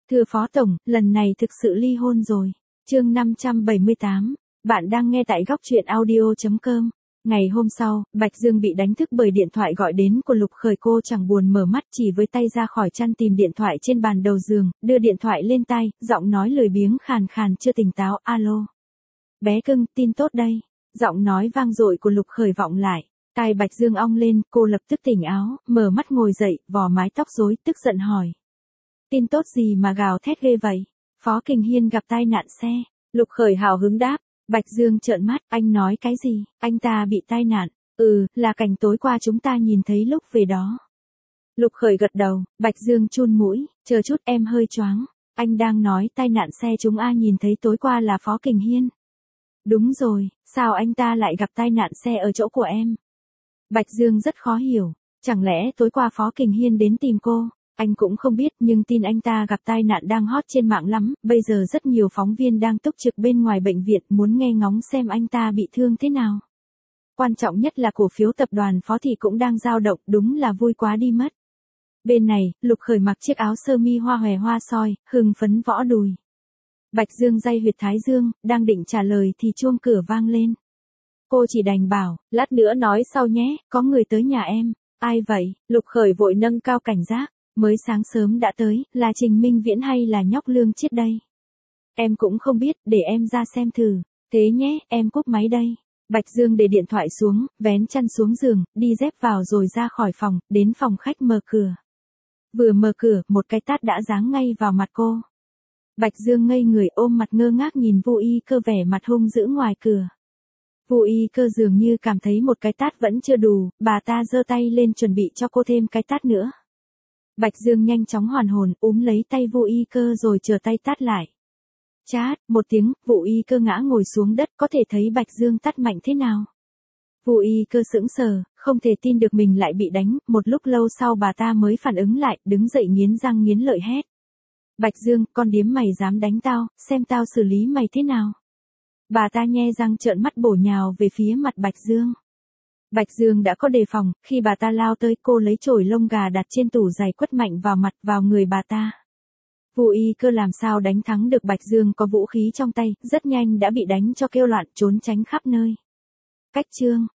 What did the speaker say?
Thưa Phó Tổng, lần này thực sự ly hôn rồi. Chương 578, bạn đang nghe tại góc truyện audio.com. Ngày hôm sau, Bạch Dương bị đánh thức bởi điện thoại gọi đến của Lục Khởi. Cô chẳng buồn mở mắt, chỉ với tay ra khỏi chăn tìm điện thoại trên bàn đầu giường, đưa điện thoại lên tai, giọng nói lười biếng khàn khàn chưa tỉnh táo. Alo. Bé cưng, tin tốt đây. Giọng nói vang dội của Lục Khởi vọng lại. Tai Bạch Dương ong lên, cô lập tức tỉnh áo, mở mắt ngồi dậy, vò mái tóc rối, tức giận hỏi. Tin tốt gì mà gào thét ghê vậy? Phó Kình Hiên gặp tai nạn xe. Lục Khởi hào hứng đáp. Bạch Dương trợn mắt, anh nói cái gì? Anh ta bị tai nạn. Là cảnh tối qua chúng ta nhìn thấy lúc về đó. Lục Khởi gật đầu, Bạch Dương chun mũi, chờ chút em hơi choáng. Anh đang nói tai nạn xe chúng A nhìn thấy tối qua là Phó Kình Hiên. Đúng rồi, sao anh ta lại gặp tai nạn xe ở chỗ của em? Bạch Dương rất khó hiểu, chẳng lẽ tối qua Phó Kình Hiên đến tìm cô? Anh cũng không biết, nhưng tin anh ta gặp tai nạn đang hot trên mạng lắm, bây giờ rất nhiều phóng viên đang túc trực bên ngoài bệnh viện muốn nghe ngóng xem anh ta bị thương thế nào. Quan trọng nhất là cổ phiếu tập đoàn Phó thì cũng đang dao động, đúng là vui quá đi mất. Bên này, Lục Khởi mặc chiếc áo sơ mi hoa hòe hoa soi, hưng phấn võ đùi. Bạch Dương day huyệt thái dương, đang định trả lời thì chuông cửa vang lên. Cô chỉ đành bảo, lát nữa nói sau nhé, có người tới nhà em. Ai vậy? Lục Khởi vội nâng cao cảnh giác. Mới sáng sớm đã tới, là Trình Minh Viễn hay là nhóc Lương Chiết đây? Em cũng không biết, để em ra xem thử. Thế nhé, em cúp máy đây. Bạch Dương để điện thoại xuống, vén chăn xuống giường, đi dép vào rồi ra khỏi phòng, đến phòng khách mở cửa. Vừa mở cửa, một cái tát đã giáng ngay vào mặt cô. Bạch Dương ngây người ôm mặt ngơ ngác nhìn Vô Y Cơ vẻ mặt hung dữ ngoài cửa. Vô Y Cơ dường như cảm thấy một cái tát vẫn chưa đủ, bà ta giơ tay lên chuẩn bị cho cô thêm cái tát nữa. Bạch Dương nhanh chóng hoàn hồn, úm lấy tay Vô Y Cơ rồi chờ tay tát lại. Chát, một tiếng, Vô Y Cơ ngã ngồi xuống đất, có thể thấy Bạch Dương tát mạnh thế nào. Vô Y Cơ sững sờ, không thể tin được mình lại bị đánh, một lúc lâu sau bà ta mới phản ứng lại, đứng dậy nghiến răng nghiến lợi hét. Bạch Dương, con điếm mày dám đánh tao, xem tao xử lý mày thế nào. Bà ta nhe răng trợn mắt bổ nhào về phía mặt Bạch Dương. Bạch Dương đã có đề phòng, khi bà ta lao tới cô lấy chổi lông gà đặt trên tủ giày quất mạnh vào mặt vào người bà ta. Vô Y Cơ làm sao đánh thắng được Bạch Dương có vũ khí trong tay, rất nhanh đã bị đánh cho kêu loạn trốn tránh khắp nơi. Cách chương